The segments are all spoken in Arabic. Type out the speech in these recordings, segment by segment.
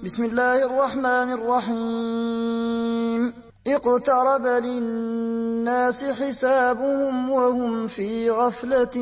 بسم الله الرحمن الرحيم اقترب للناس حسابهم وهم في غفلة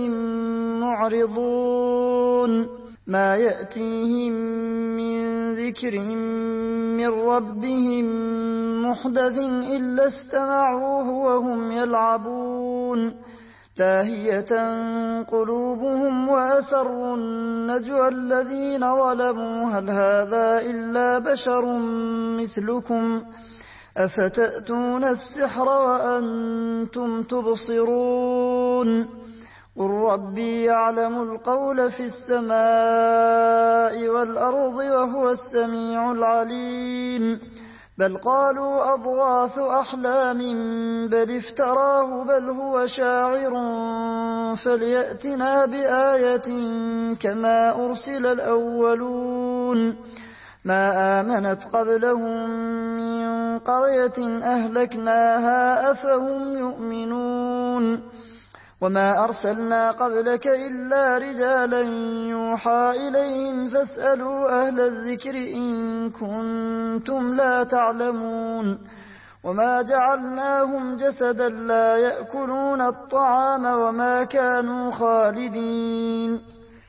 معرضون ما يأتيهم من ذكر من ربهم محدث إلا استمعوه وهم يلعبون لاهية قلوبهم وأسروا النجوى الذين ظلموا هل هذا إلا بشر مثلكم أفتأتون السحر وأنتم تبصرون قل ربي يعلم القول في السماء والأرض وهو السميع العليم بل قالوا أضغاث أحلام بل افتراه بل هو شاعر فليأتنا بآية كما أرسل الأولون ما آمنت قبلهم من قرية أهلكناها أفهم يؤمنون وما أرسلنا قبلك إلا رجالا يوحى إليهم فاسألوا أهل الذكر إن كنتم لا تعلمون وما جعلناهم جسدا لا يأكلون الطعام وما كانوا خالدين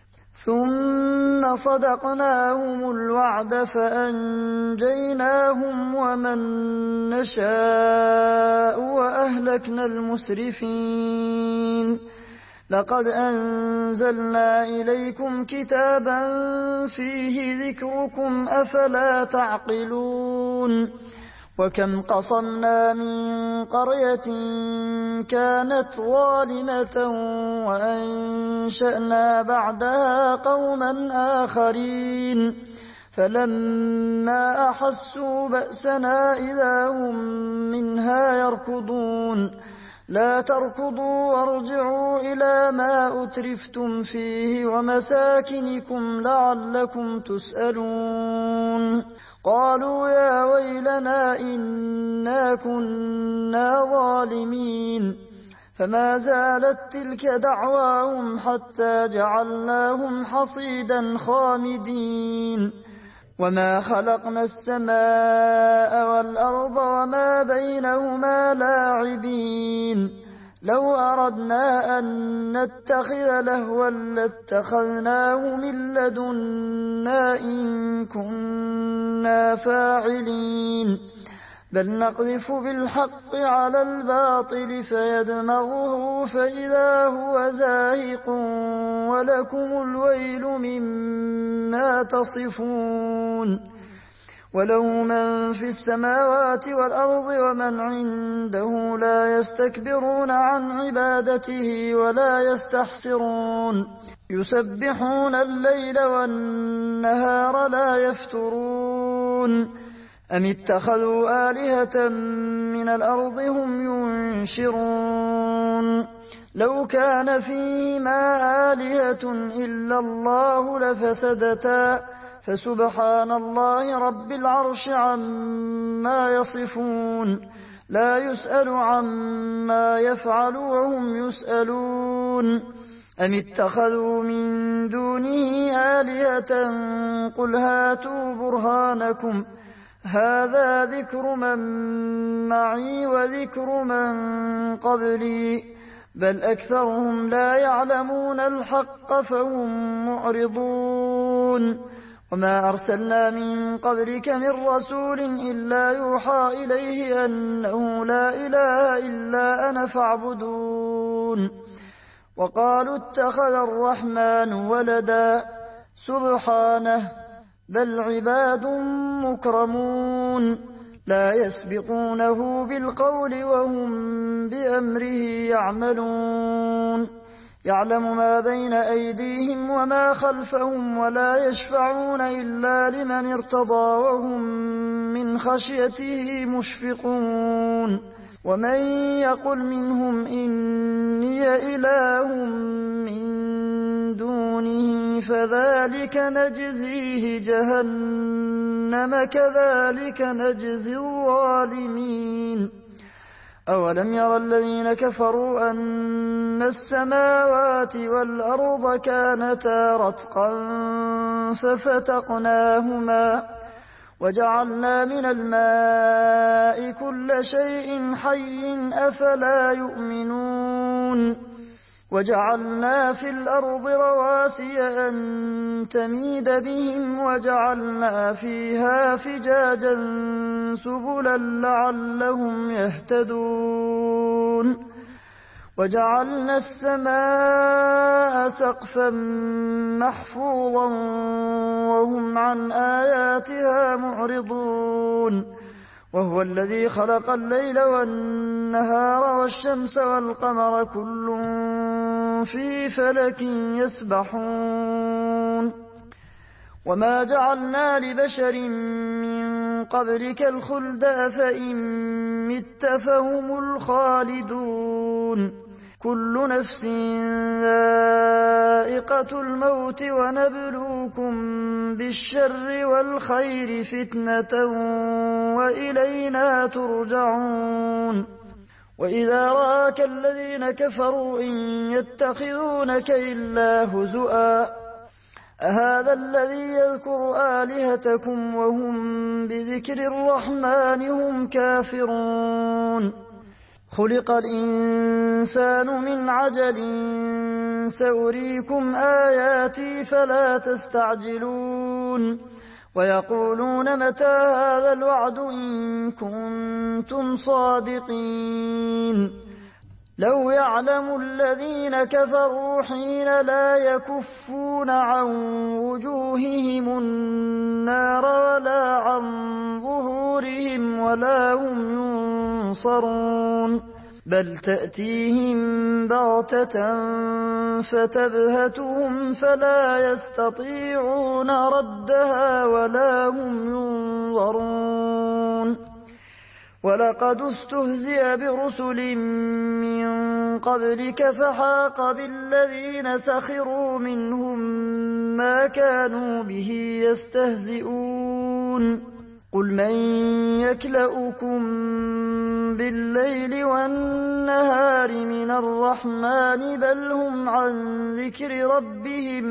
ثم صدقناهم الوعد فأنجيناهم ومن نشاء وأهلكنا المسرفين لقد أنزلنا إليكم كتابا فيه ذكركم أفلا تعقلون وكم قصمنا من قرية كانت ظالمة وأنشأنا بعدها قوما آخرين فلما أحسوا بأسنا إذا هم منها يركضون لا تركضوا وارجعوا إلى ما أترفتم فيه ومساكنكم لعلكم تسألون قالوا يا ويلنا إنا كنا ظالمين فما زالت تلك دعواهم حتى جعلناهم حصيدا خامدين وما خلقنا السماء والأرض وما بينهما لاعبين لو أردنا أن نتخذ لهوا لاتخذناه من لدنا إن كنا فاعلين بل نقذف بالحق على الباطل فيدمغه فإذا هو زاهق ولكم الويل مما تصفون وله من في السماوات والأرض ومن عنده لا يستكبرون عن عبادته ولا يستحسرون يسبحون الليل والنهار لا يفترون أم اتخذوا آلهة من الأرض هم ينشرون لو كان فيهما آلهة إلا الله لفسدتا فسبحان الله رب العرش عما يصفون لا يسأل عما يفعل وهم يسألون أم اتخذوا من دونه آلهة قل هاتوا برهانكم هذا ذكر من معي وذكر من قبلي بل أكثرهم لا يعلمون الحق فهم معرضون وما أرسلنا من قبلك من رسول إلا يوحى إليه أنه لا إله إلا أنا فاعبدون وقالوا اتخذ الرحمن ولدا سبحانه بل عباد مكرمون لا يسبقونه بالقول وهم بأمره يعملون يعلم ما بين أيديهم وما خلفهم ولا يشفعون إلا لمن ارتضى وهم من خشيته مشفقون ومن يقل منهم إني إله من دونه فذلك نجزيه جهنم كذلك نجزي الظالمين أولم ير الذين كفروا أن السماوات والأرض كانتا رتقا ففتقناهما وجعلنا من الماء كل شيء حي أفلا يؤمنون وجعلنا في الأرض رواسي أن تميد بهم وجعلنا فيها فجاجا سبلا لعلهم يهتدون وجعلنا السماء سقفا محفوظا وهم عن آياتها معرضون وهو الذي خلق الليل والنهار والشمس والقمر كل في فلك يسبحون وما جعلنا لبشر من قبلك الخلد أفإن مت فهم الخالدون كل نفس ذائقة الموت ونبلوكم بالشر والخير فتنة وإلينا ترجعون وإذا رآك الذين كفروا إن يتخذونك إلا هزؤا أهذا الذي يذكر آلهتكم وهم بذكر الرحمن هم كافرون خلق الإنسان من عجل سأريكم آياتي فلا تستعجلون ويقولون متى هذا الوعد إن كنتم صادقين لو يعلم الذين كفروا حين لا يكفون عن وجوههم النار ولا عن ظهورهم ولا هم ينصرون بل تأتيهم بغتة فتبهتهم فلا يستطيعون ردها ولا هم ينظرون ولقد استهزئ برسل من قبلك فحاق بالذين سخروا منهم ما كانوا به يستهزئون قل من يكلؤكم بالليل والنهار من الرحمن بل هم عن ذكر ربهم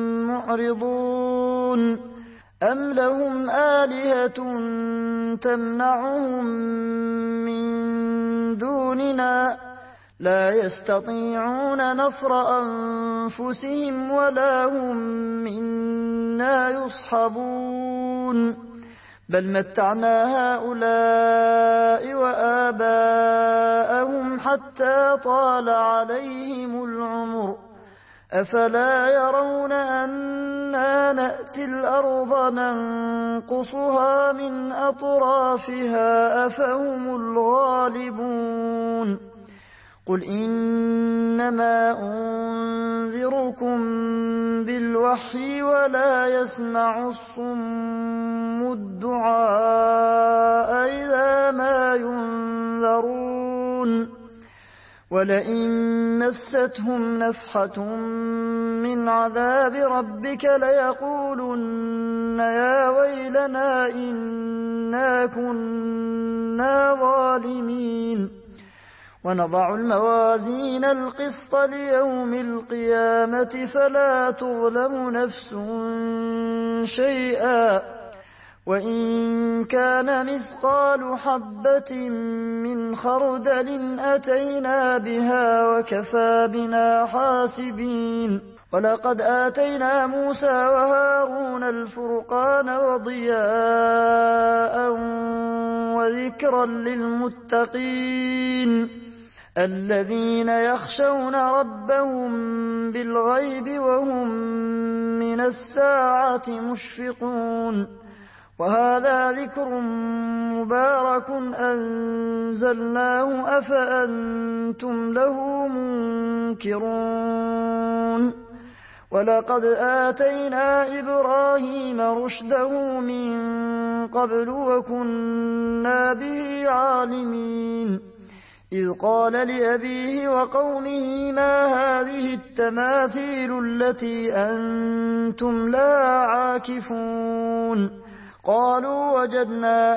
معرضون أم لهم آلهة تمنعهم من دوننا لا يستطيعون نصر أنفسهم ولا هم منا يصحبون بل متعنا هؤلاء وآباءهم حتى طال عليهم العمر أفلا يرون أنا نأتي الأرض ننقصها من أطرافها أفهم الغالبون قل إنما أنذركم بالوحي ولا يسمع الصم الدعاء إذا ما ينذرون ولئن مستهم نفحة من عذاب ربك ليقولن يا ويلنا إنا كنا ظالمين ونضع الموازين القسط ليوم القيامة فلا تظلم نفس شيئا وإن كان مثقال حبة من خردل أتينا بها وكفى بنا حاسبين ولقد آتينا موسى وهارون الفرقان وضياء وذكرا للمتقين الذين يخشون ربهم بالغيب وهم من الساعة مشفقون وهذا ذكر مبارك أنزلناه أفأنتم له منكرون ولقد آتينا إبراهيم رشده من قبل وكنا به عالمين إذ قال لأبيه وقومه ما هذه التماثيل التي أنتم لا عاكفون قالوا وجدنا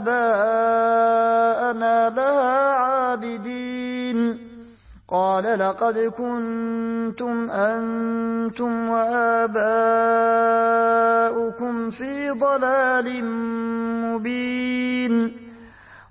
آباءنا لها عابدين قال لقد كنتم أنتم وآباؤكم في ضلال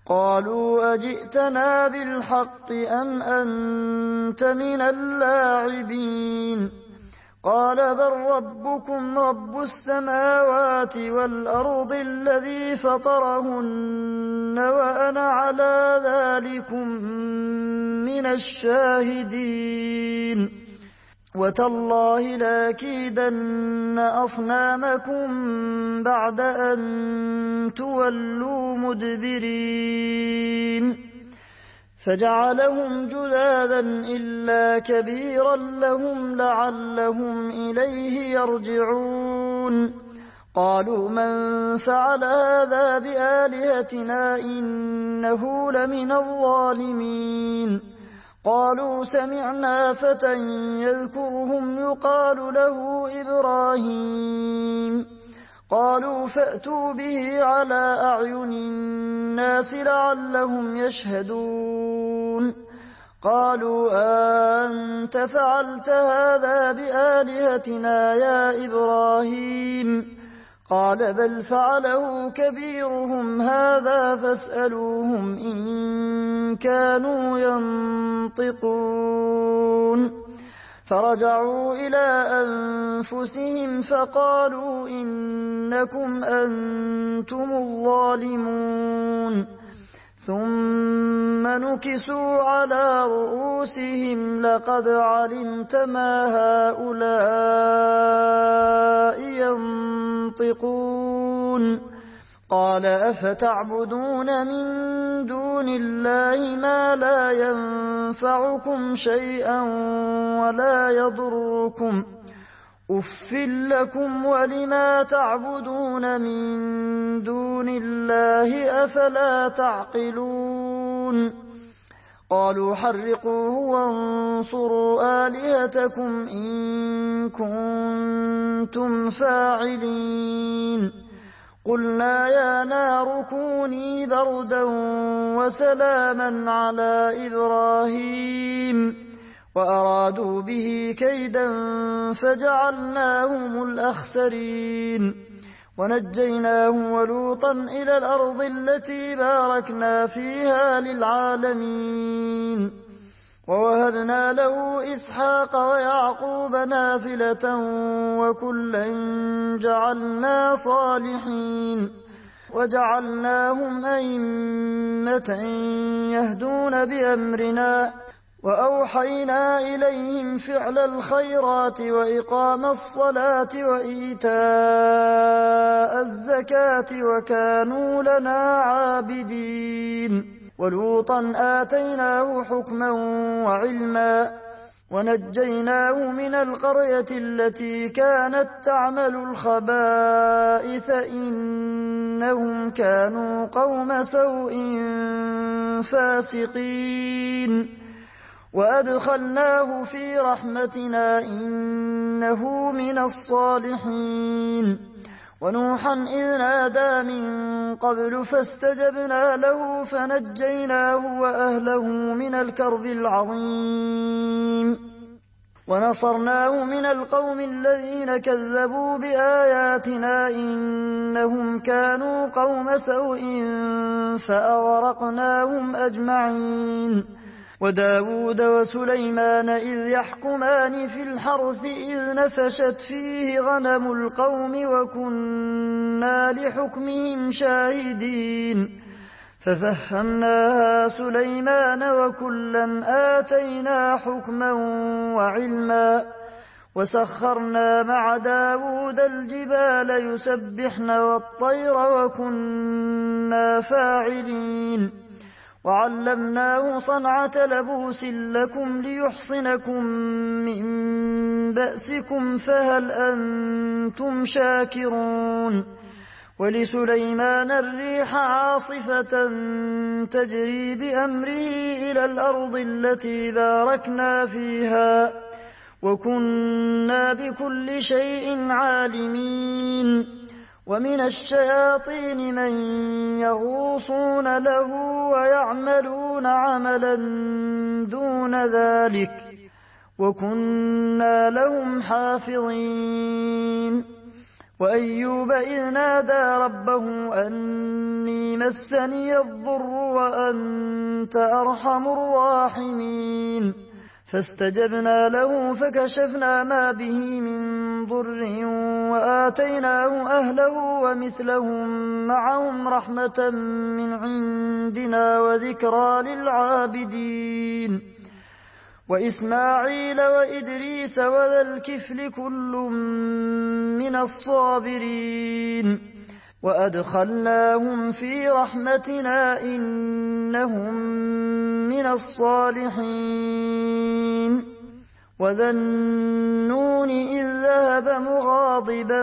قالوا أجئتنا بالحق أم أنت من اللاعبين قال بل ربكم رب السماوات والأرض الذي فطرهن وأنا على ذلكم من الشاهدين وتالله لأكيدن أصنامكم بعد أن تولوا مدبرين فجعلهم جذاذا إلا كبيرا لهم لعلهم إليه يرجعون قالوا من فعل هذا بآلهتنا إنه لمن الظالمين قالوا سمعنا فتى يذكرهم يقال له إبراهيم قالوا فأتوا به على أعين الناس لعلهم يشهدون قالوا أنت فعلت هذا بآلهتنا يا إبراهيم قال بل فعله كبيرهم هذا فاسألوهم إن كانوا ينطقون فرجعوا إلى أنفسهم فقالوا إنكم أنتم الظالمون ثم نكسوا على رؤوسهم لقد علمت ما هؤلاء ينطقون قال أفتعبدون من دون الله ما لا ينفعكم شيئا ولا يضركم أف لكم ولما تعبدون من دون الله أفلا تعقلون قالوا حرقوه وانصروا آلهتكم إن كنتم فاعلين قلنا يا نار كوني بردا وسلاما على إبراهيم وأرادوا به كيدا فجعلناهم الأخسرين ونجيناه ولوطا إلى الأرض التي باركنا فيها للعالمين ووهبنا له إسحاق ويعقوب نافلة وكلا جعلنا صالحين وجعلناهم أئمة يهدون بأمرنا وأوحينا إليهم فعل الخيرات وإقام الصلاة وإيتاء الزكاة وكانوا لنا عابدين ولوطا آتيناه حكما وعلما ونجيناه من القرية التي كانت تعمل الخبائث إنهم كانوا قوم سوء فاسقين وأدخلناه في رحمتنا إنه من الصالحين ونوحا إذ نادى من قبل فاستجبنا له فنجيناه وأهله من الكرب العظيم ونصرناه من القوم الذين كذبوا بآياتنا إنهم كانوا قوم سوء فأغرقناهم أجمعين وداود وسليمان إذ يحكمان في الحرث إذ نفشت فيه غنم القوم وكنا لحكمهم شاهدين ففهمناها سليمان وكلا آتينا حكما وعلما وسخرنا مع داود الجبال يسبحن والطير وكنا فاعلين وعلمناه صنعة لبوس لكم ليحصنكم من بأسكم فهل أنتم شاكرون ولسليمان الريح عاصفة تجري بأمره إلى الأرض التي باركنا فيها وكنا بكل شيء عالمين ومن الشياطين من يغوصون له ويعملون عملا دون ذلك وكنا لهم حافظين وأيوب إذ نادى ربه أني مسني الضر وأنت أرحم الراحمين فاستجبنا له فكشفنا ما به من ضر وآتيناه أهله ومثلهم معهم رحمة من عندنا وذكرى للعابدين وإسماعيل وإدريس وذا الكفل كل من الصابرين وأدخلناهم في رحمتنا إنهم من الصالحين وذا النون إذ ذهب مغاضبا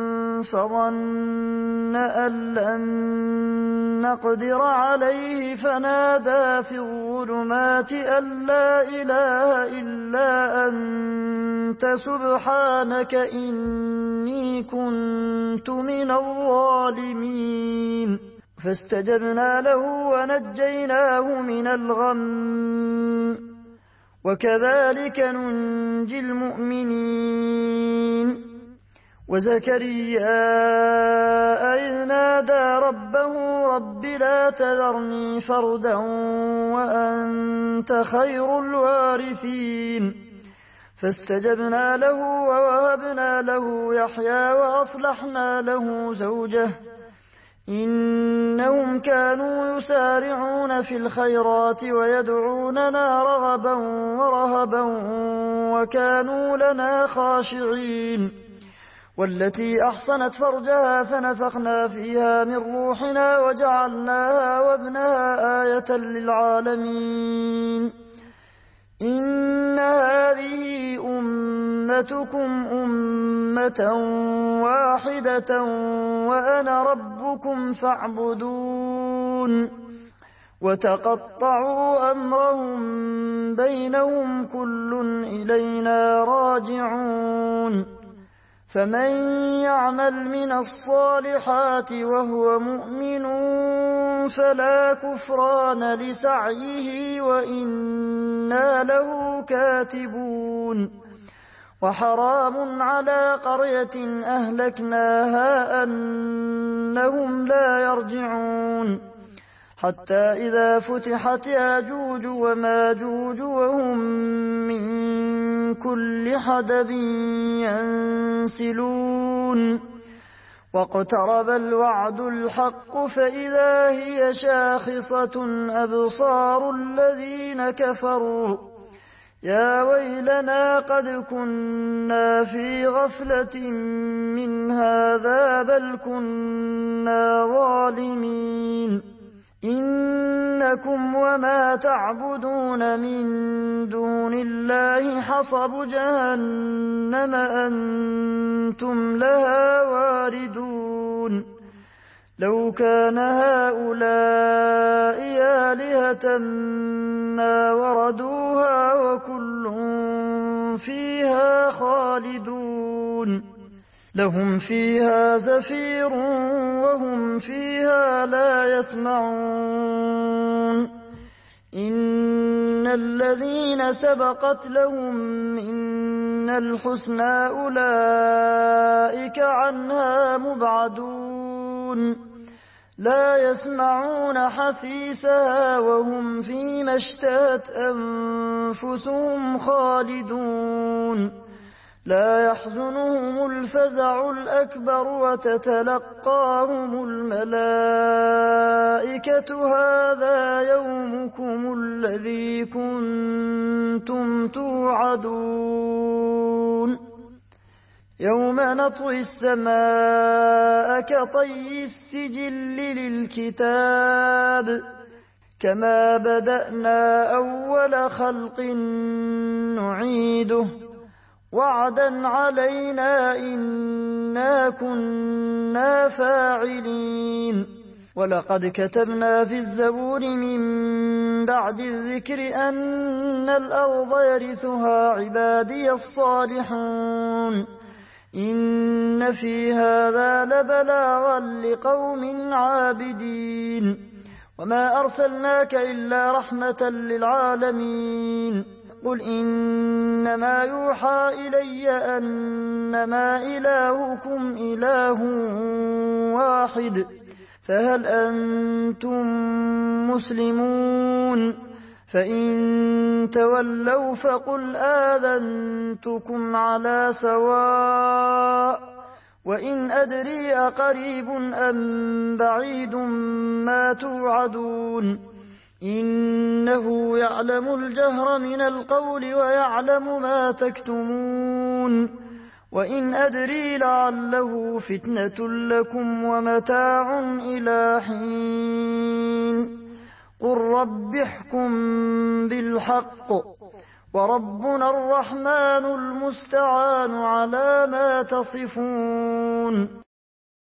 فظن أن لن نقدر عليه فنادى في الظلمات أن لا إله إلا أنت سبحانك إني كنت من الظالمين فاستجبنا له ونجيناه من الغم وكذلك ننجي المؤمنين وزكريا إذ نادى ربه رب لا تذرني فردا وأنت خير الوارثين فاستجبنا له ووهبنا له يحيى وأصلحنا له زوجه إنهم كانوا يسارعون في الخيرات ويدعوننا رغبا ورهبا وكانوا لنا خاشعين والتي أحصنت فرجها فنفخنا فيها من روحنا وجعلناها وابنها آية للعالمين إن هذه أمتكم أمة واحدة وأنا ربكم فاعبدون وتقطعوا أمرهم بينهم كل إلينا راجعون فمن يعمل من الصالحات وهو مؤمن فلا كفران لسعيه وإنا له كاتبون وحرام على قرية أهلكناها أنهم لا يرجعون حتى إذا فتحت ياجوج وماجوج وهم من كل حدب ينسلون واقترب الوعد الحق فإذا هي شاخصة أبصار الذين كفروا يا ويلنا قد كنا في غفلة من هذا بل كنا ظالمين إنكم وما تعبدون من دون الله حصب جهنم أنتم لها واردون لو كان هؤلاء آلهة ما وردوها وكل فيها خالدون لهم فيها زفير وهم فيها لا يسمعون إن الذين سبقت لهم منا الحسنى أولئك عنها مبعدون لا يسمعون حسيسها وهم فيما اشتهت أنفسهم خالدون لا يحزنهم الفزع الأكبر وتتلقاهم الملائكة هذا يومكم الذي كنتم توعدون يوم نطوي السماء كطي السجل للكتاب كما بدأنا أول خلق نعيده وعدا علينا إنا كنا فاعلين ولقد كتبنا في الزبور من بعد الذكر أن الأرض يرثها عبادي الصالحون إن في هذا لبلاغا لقوم عابدين وما أرسلناك إلا رحمة للعالمين قل إنما يوحى إلي أنما إلهكم إله واحد فهل أنتم مسلمون؟ فإن تولوا فقل آذنتكم على سواء وإن أدري أقريب أم بعيد ما توعدون إنه يعلم الجهر من القول ويعلم ما تكتمون وإن أدري لعله فتنة لكم ومتاع إلى حين قل رب احكم بالحق وربنا الرحمن المستعان على ما تصفون.